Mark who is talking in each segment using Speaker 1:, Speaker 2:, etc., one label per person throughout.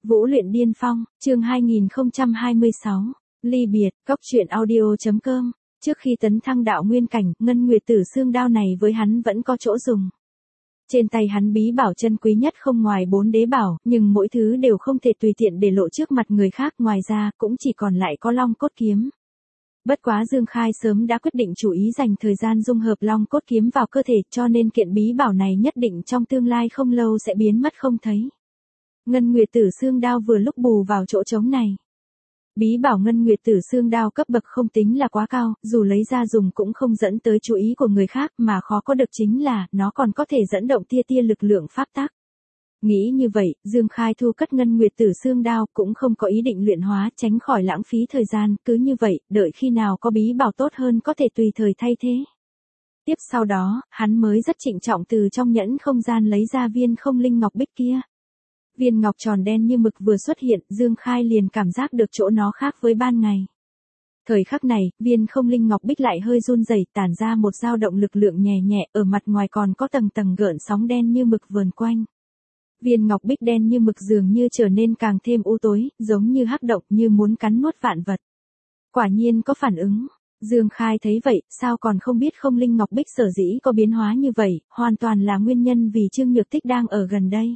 Speaker 1: Vũ luyện điên phong, chương 2026, ly biệt, cốc truyện audio.com. Trước khi tấn thăng đạo nguyên cảnh, ngân nguyệt tử xương đao này với hắn vẫn có chỗ dùng. Trên tay hắn bí bảo chân quý nhất không ngoài 4 đế bảo, nhưng mỗi thứ đều không thể tùy tiện để lộ trước mặt người khác, ngoài ra cũng chỉ còn lại có long cốt kiếm. Bất quá Dương Khai sớm đã quyết định chủ ý dành thời gian dung hợp long cốt kiếm vào cơ thể, cho nên kiện bí bảo này nhất định trong tương lai không lâu sẽ biến mất không thấy. Ngân nguyệt tử xương đao vừa lúc bù vào chỗ trống này. Bí bảo ngân nguyệt tử xương đao cấp bậc không tính là quá cao, dù lấy ra dùng cũng không dẫn tới chú ý của người khác, mà khó có được chính là, nó còn có thể dẫn động tia tia lực lượng pháp tắc. Nghĩ như vậy, Dương Khai thu cất ngân nguyệt tử xương đao, cũng không có ý định luyện hóa, tránh khỏi lãng phí thời gian, cứ như vậy, đợi khi nào có bí bảo tốt hơn có thể tùy thời thay thế. Tiếp sau đó, hắn mới rất trịnh trọng từ trong nhẫn không gian lấy ra viên không linh ngọc bích kia. Viên ngọc tròn đen như mực vừa xuất hiện, Dương Khai liền cảm giác được chỗ nó khác với ban ngày. Thời khắc này, viên không linh ngọc bích lại hơi run rẩy, tản ra một dao động lực lượng nhẹ nhẹ, ở mặt ngoài còn có tầng tầng gợn sóng đen như mực vờn quanh. Viên ngọc bích đen như mực dường như trở nên càng thêm u tối, giống như hắc động, như muốn cắn nuốt vạn vật. Quả nhiên có phản ứng. Dương Khai thấy vậy, sao còn không biết không linh ngọc bích sở dĩ có biến hóa như vậy, hoàn toàn là nguyên nhân vì Trương Nhược Tích đang ở gần đây.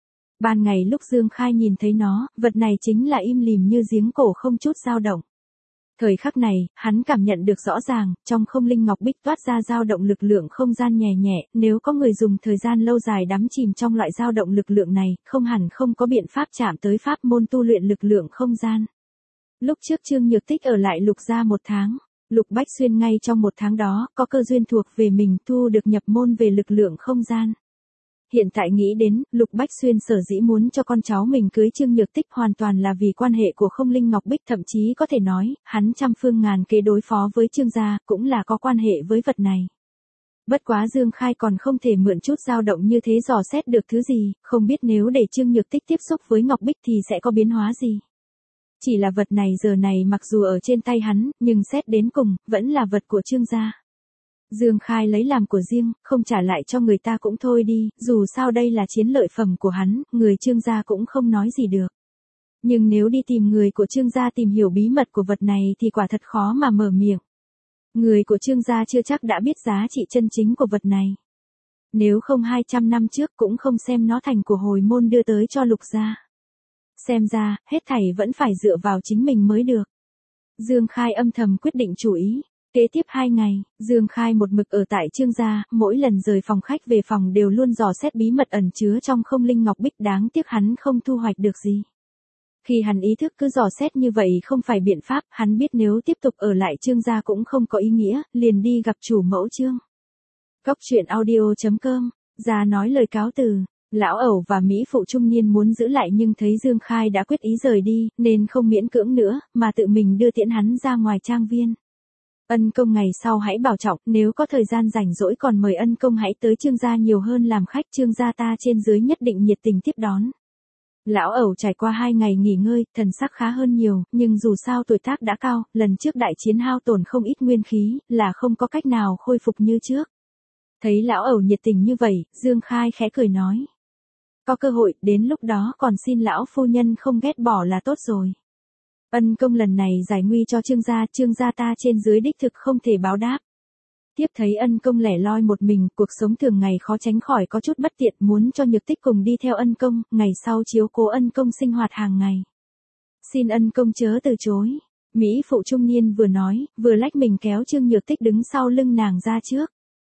Speaker 1: Ban ngày lúc Dương Khai nhìn thấy nó, vật này chính là im lìm như giếng cổ không chút dao động. Thời khắc này, hắn cảm nhận được rõ ràng, trong không linh ngọc bích toát ra dao động lực lượng không gian nhẹ nhẹ, nếu có người dùng thời gian lâu dài đắm chìm trong loại dao động lực lượng này, không hẳn không có biện pháp chạm tới pháp môn tu luyện lực lượng không gian. Lúc trước Trương Nhược Tích ở lại Lục gia 1 tháng, Lục Bách Xuyên ngay trong 1 tháng đó, có cơ duyên thuộc về mình thu được nhập môn về lực lượng không gian. Hiện tại nghĩ đến, Lục Bách Xuyên sở dĩ muốn cho con cháu mình cưới Trương Nhược Tích hoàn toàn là vì quan hệ của không linh ngọc bích, thậm chí có thể nói, hắn trăm phương ngàn kế đối phó với Trương gia, cũng là có quan hệ với vật này. Bất quá Dương Khai còn không thể mượn chút dao động như thế dò xét được thứ gì, không biết nếu để Trương Nhược Tích tiếp xúc với ngọc bích thì sẽ có biến hóa gì. Chỉ là vật này giờ này mặc dù ở trên tay hắn, nhưng xét đến cùng, vẫn là vật của Trương gia. Dương Khai lấy làm của riêng, không trả lại cho người ta cũng thôi đi, dù sao đây là chiến lợi phẩm của hắn, người Trương gia cũng không nói gì được. Nhưng nếu đi tìm người của Trương gia tìm hiểu bí mật của vật này thì quả thật khó mà mở miệng. Người của Trương gia chưa chắc đã biết giá trị chân chính của vật này. Nếu không 200 năm trước cũng không xem nó thành của hồi môn đưa tới cho Lục gia. Xem ra, hết thảy vẫn phải dựa vào chính mình mới được. Dương Khai âm thầm quyết định chủ ý. Kế tiếp 2 ngày, Dương Khai một mực ở tại Trương gia, mỗi lần rời phòng khách về phòng đều luôn dò xét bí mật ẩn chứa trong không linh ngọc bích, đáng tiếc hắn không thu hoạch được gì. Khi hắn ý thức cứ dò xét như vậy không phải biện pháp, hắn biết nếu tiếp tục ở lại Trương gia cũng không có ý nghĩa, liền đi gặp chủ mẫu Trương. Cốc truyện audio.com, ra nói lời cáo từ. Lão ẩu và Mỹ phụ trung niên muốn giữ lại nhưng thấy Dương Khai đã quyết ý rời đi, nên không miễn cưỡng nữa, mà tự mình đưa tiễn hắn ra ngoài trang viên. Ân công ngày sau hãy bảo trọng, nếu có thời gian rảnh rỗi còn mời ân công hãy tới Trương gia nhiều hơn làm khách, Trương gia ta trên dưới nhất định nhiệt tình tiếp đón. Lão ẩu trải qua 2 ngày nghỉ ngơi, thần sắc khá hơn nhiều, nhưng dù sao tuổi tác đã cao, lần trước đại chiến hao tổn không ít nguyên khí, là không có cách nào khôi phục như trước. Thấy lão ẩu nhiệt tình như vậy, Dương Khai khẽ cười nói. Có cơ hội, đến lúc đó còn xin lão phu nhân không ghét bỏ là tốt rồi. Ân công lần này giải nguy cho Trương gia ta trên dưới đích thực không thể báo đáp. Tiếp thấy ân công lẻ loi một mình, cuộc sống thường ngày khó tránh khỏi có chút bất tiện, muốn cho Nhược Tích cùng đi theo ân công, ngày sau chiếu cố ân công sinh hoạt hàng ngày. Xin ân công chớ từ chối. Mỹ phụ trung niên vừa nói, vừa lách mình kéo Trương Nhược Tích đứng sau lưng nàng ra trước.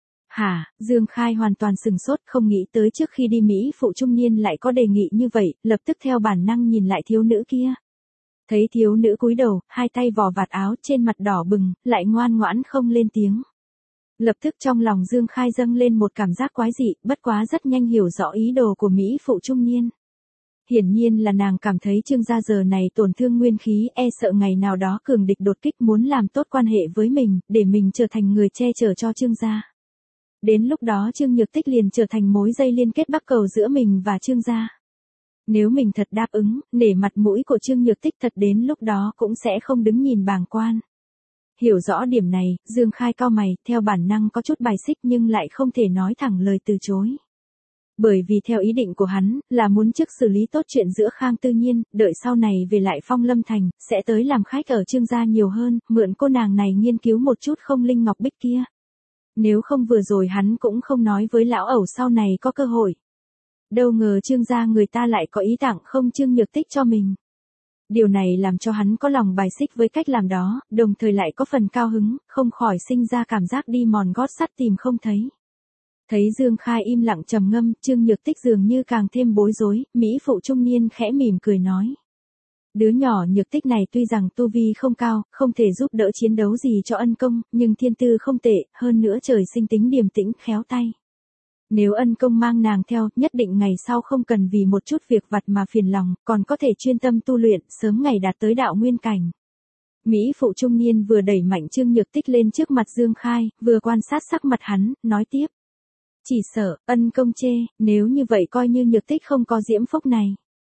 Speaker 1: Hả, Dương Khai hoàn toàn sừng sốt, không nghĩ tới trước khi đi Mỹ phụ trung niên lại có đề nghị như vậy, lập tức theo bản năng nhìn lại thiếu nữ kia. Thấy thiếu nữ cúi đầu, 2 tay vò vạt áo, trên mặt đỏ bừng, lại ngoan ngoãn không lên tiếng. Lập tức trong lòng Dương Khai dâng lên một cảm giác quái dị, bất quá rất nhanh hiểu rõ ý đồ của Mỹ phụ trung niên. Hiển nhiên là nàng cảm thấy Trương gia giờ này tổn thương nguyên khí, e sợ ngày nào đó cường địch đột kích muốn làm tốt quan hệ với mình, để mình trở thành người che chở cho Trương gia. Đến lúc đó Trương Nhược Tích liền trở thành mối dây liên kết bắc cầu giữa mình và Trương gia. Nếu mình thật đáp ứng, nể mặt mũi của Trương Nhược Tích thật đến lúc đó cũng sẽ không đứng nhìn bàng quan. Hiểu rõ điểm này, Dương Khai cau mày, theo bản năng có chút bài xích nhưng lại không thể nói thẳng lời từ chối. Bởi vì theo ý định của hắn, là muốn trước xử lý tốt chuyện giữa Khang Tư Nhiên, đợi sau này về lại Phong Lâm Thành, sẽ tới làm khách ở Trương gia nhiều hơn, mượn cô nàng này nghiên cứu một chút không linh ngọc bích kia. Nếu không vừa rồi hắn cũng không nói với lão ẩu sau này có cơ hội. Đâu ngờ Trương gia người ta lại có ý tặng không Trương Nhược Tích cho mình. Điều này làm cho hắn có lòng bài xích với cách làm đó, đồng thời lại có phần cao hứng, không khỏi sinh ra cảm giác đi mòn gót sắt tìm không thấy. Thấy Dương Khai im lặng trầm ngâm, Trương Nhược Tích dường như càng thêm bối rối, mỹ phụ trung niên khẽ mỉm cười nói. Đứa nhỏ Nhược Tích này tuy rằng tu vi không cao, không thể giúp đỡ chiến đấu gì cho ân công, nhưng thiên tư không tệ, hơn nữa trời sinh tính điềm tĩnh, khéo tay. Nếu ân công mang nàng theo, nhất định ngày sau không cần vì một chút việc vặt mà phiền lòng, còn có thể chuyên tâm tu luyện, sớm ngày đạt tới đạo nguyên cảnh. Mỹ phụ trung niên vừa đẩy mạnh Trương Nhược Tích lên trước mặt Dương Khai, vừa quan sát sắc mặt hắn, nói tiếp. Chỉ sợ, ân công chê, nếu như vậy coi như Nhược Tích không có diễm phúc này.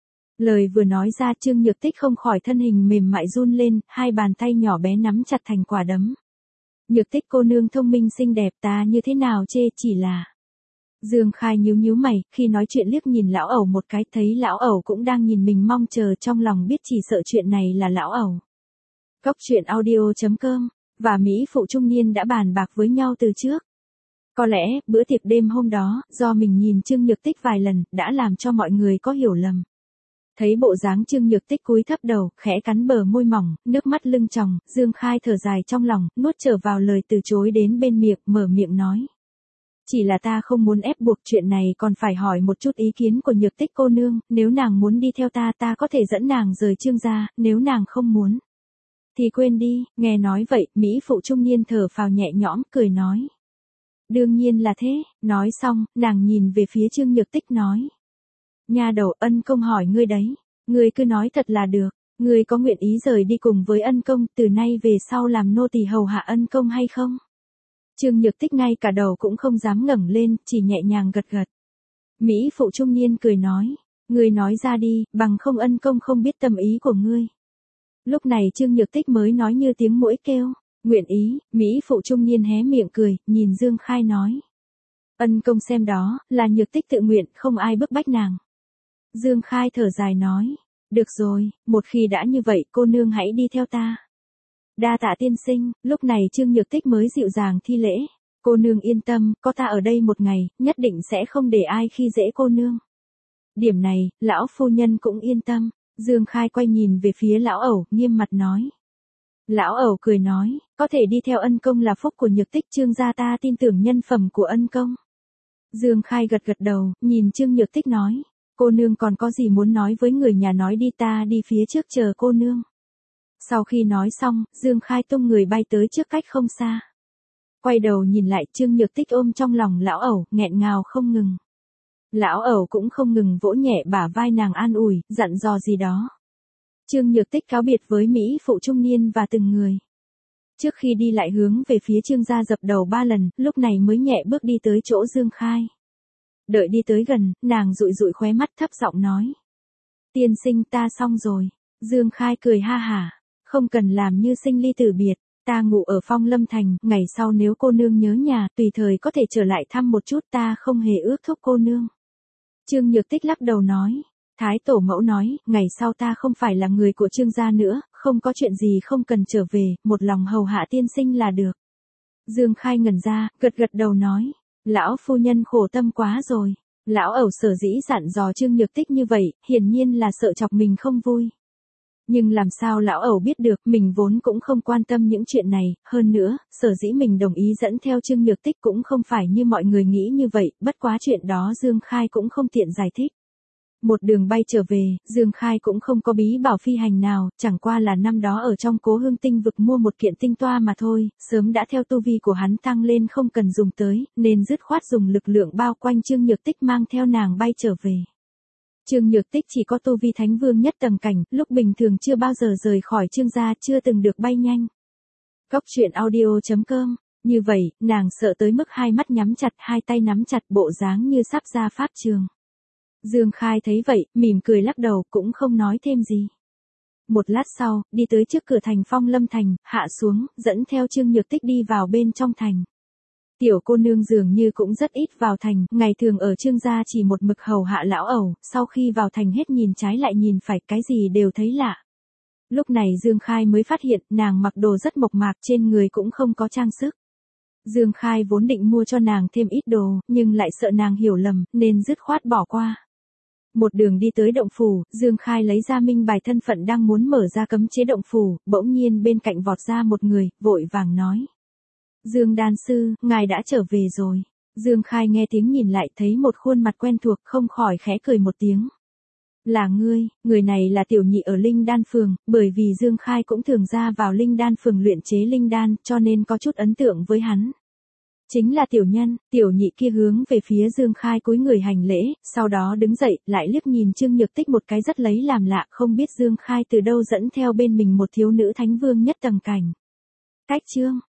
Speaker 1: Lời vừa nói ra Trương Nhược Tích không khỏi thân hình mềm mại run lên, hai bàn tay nhỏ bé nắm chặt thành quả đấm. Nhược Tích cô nương thông minh xinh đẹp ta như thế nào chê chỉ là. Dương Khai nhíu nhíu mày, khi nói chuyện liếc nhìn lão ẩu một cái, thấy lão ẩu cũng đang nhìn mình mong chờ, trong lòng biết chỉ sợ chuyện này là lão ẩu. Cốc truyện audio.com, và Mỹ phụ trung niên đã bàn bạc với nhau từ trước. Có lẽ, bữa tiệc đêm hôm đó, do mình nhìn Trương Nhược Tích vài lần, đã làm cho mọi người có hiểu lầm. Thấy bộ dáng Trương Nhược Tích cúi thấp đầu, khẽ cắn bờ môi mỏng, nước mắt lưng tròng, Dương Khai thở dài trong lòng, nuốt trở vào lời từ chối đến bên miệng, mở miệng nói. Chỉ là ta không muốn ép buộc, chuyện này còn phải hỏi một chút ý kiến của Nhược Tích cô nương, nếu nàng muốn đi theo ta có thể dẫn nàng rời Trương gia, nếu nàng không muốn. Thì quên đi, nghe nói vậy, Mỹ phụ trung niên thở phào nhẹ nhõm, cười nói. Đương nhiên là thế, nói xong, nàng nhìn về phía Trương Nhược Tích nói. Nha đầu, ân công hỏi ngươi đấy, ngươi cứ nói thật là được, ngươi có nguyện ý rời đi cùng với ân công, từ nay về sau làm nô tỳ hầu hạ ân công hay không? Trương Nhược Tích ngay cả đầu cũng không dám ngẩng lên, chỉ nhẹ nhàng gật gật. Mỹ phụ trung niên cười nói, ngươi nói ra đi, bằng không ân công không biết tâm ý của ngươi. Lúc này Trương Nhược Tích mới nói như tiếng muỗi kêu, nguyện ý, Mỹ phụ trung niên hé miệng cười, nhìn Dương Khai nói. Ân công xem đó, là Nhược Tích tự nguyện, không ai bức bách nàng. Dương Khai thở dài nói, được rồi, một khi đã như vậy cô nương hãy đi theo ta. Đa tạ tiên sinh, lúc này Trương Nhược Tích mới dịu dàng thi lễ. Cô nương yên tâm, có ta ở đây một ngày, nhất định sẽ không để ai khi dễ cô nương. Điểm này, lão phu nhân cũng yên tâm. Dương Khai quay nhìn về phía lão ẩu, nghiêm mặt nói. Lão ẩu cười nói, có thể đi theo ân công là phúc của Nhược Tích, Trương gia ta tin tưởng nhân phẩm của ân công. Dương Khai gật gật đầu, nhìn Trương Nhược Tích nói, cô nương còn có gì muốn nói với người nhà nói đi, ta đi phía trước chờ cô nương. Sau khi nói xong, Dương Khai tung người bay tới trước cách không xa. Quay đầu nhìn lại, Trương Nhược Tích ôm trong lòng lão ẩu, nghẹn ngào không ngừng. Lão ẩu cũng không ngừng vỗ nhẹ bả vai nàng an ủi, dặn dò gì đó. Trương Nhược Tích cáo biệt với Mỹ phụ trung niên và từng người. Trước khi đi lại hướng về phía Trương gia dập đầu 3 lần, lúc này mới nhẹ bước đi tới chỗ Dương Khai. Đợi đi tới gần, nàng dụi dụi khóe mắt thấp giọng nói. Tiên sinh ta xong rồi. Dương Khai cười ha hả. Không cần làm như sinh ly tử biệt, ta ngủ ở Phong Lâm Thành, ngày sau nếu cô nương nhớ nhà, tùy thời có thể trở lại thăm một chút, ta không hề ước thúc cô nương. Trương Nhược Tích lắc đầu nói, Thái tổ mẫu nói, ngày sau ta không phải là người của Trương gia nữa, không có chuyện gì không cần trở về, một lòng hầu hạ tiên sinh là được. Dương Khai ngẩn ra, gật gật đầu nói, lão phu nhân khổ tâm quá rồi. Lão ẩu sở dĩ dặn dò Trương Nhược Tích như vậy, hiển nhiên là sợ chọc mình không vui. Nhưng làm sao lão ẩu biết được, mình vốn cũng không quan tâm những chuyện này, hơn nữa, sở dĩ mình đồng ý dẫn theo Trương Nhược Tích cũng không phải như mọi người nghĩ như vậy, bất quá chuyện đó Dương Khai cũng không tiện giải thích. Một đường bay trở về, Dương Khai cũng không có bí bảo phi hành nào, chẳng qua là năm đó ở trong Cố Hương Tinh vực mua một kiện tinh toa mà thôi, sớm đã theo tu vi của hắn tăng lên không cần dùng tới, nên dứt khoát dùng lực lượng bao quanh Trương Nhược Tích mang theo nàng bay trở về. Trương Nhược Tích chỉ có tu vi thánh vương nhất tầng cảnh, lúc bình thường chưa bao giờ rời khỏi Trương gia, chưa từng được bay nhanh. Cốc truyện audio.com, như vậy, nàng sợ tới mức hai mắt nhắm chặt, hai tay nắm chặt, bộ dáng như sắp ra pháp trường. Dương Khai thấy vậy, mỉm cười lắc đầu, cũng không nói thêm gì. Một lát sau, đi tới trước cửa thành Phong Lâm Thành, hạ xuống, dẫn theo Trương Nhược Tích đi vào bên trong thành. Tiểu cô nương dường như cũng rất ít vào thành, ngày thường ở Trương gia chỉ một mực hầu hạ lão ẩu, sau khi vào thành hết nhìn trái lại nhìn phải, cái gì đều thấy lạ. Lúc này Dương Khai mới phát hiện nàng mặc đồ rất mộc mạc, trên người cũng không có trang sức. Dương Khai vốn định mua cho nàng thêm ít đồ, nhưng lại sợ nàng hiểu lầm, nên dứt khoát bỏ qua. Một đường đi tới động phủ, Dương Khai lấy ra minh bài thân phận đang muốn mở ra cấm chế động phủ, bỗng nhiên bên cạnh vọt ra một người, vội vàng nói. Dương đan sư, ngài đã trở về rồi. Dương Khai nghe tiếng nhìn lại thấy một khuôn mặt quen thuộc, không khỏi khẽ cười một tiếng. Là ngươi, người này là tiểu nhị ở Linh Đan Phường, bởi vì Dương Khai cũng thường ra vào Linh Đan Phường luyện chế linh đan, cho nên có chút ấn tượng với hắn. Chính là tiểu nhân, tiểu nhị kia hướng về phía Dương Khai cúi người hành lễ, sau đó đứng dậy, lại liếc nhìn Trương Nhược Tích một cái rất lấy làm lạ, không biết Dương Khai từ đâu dẫn theo bên mình một thiếu nữ thánh vương nhất tầng cảnh. Cách chương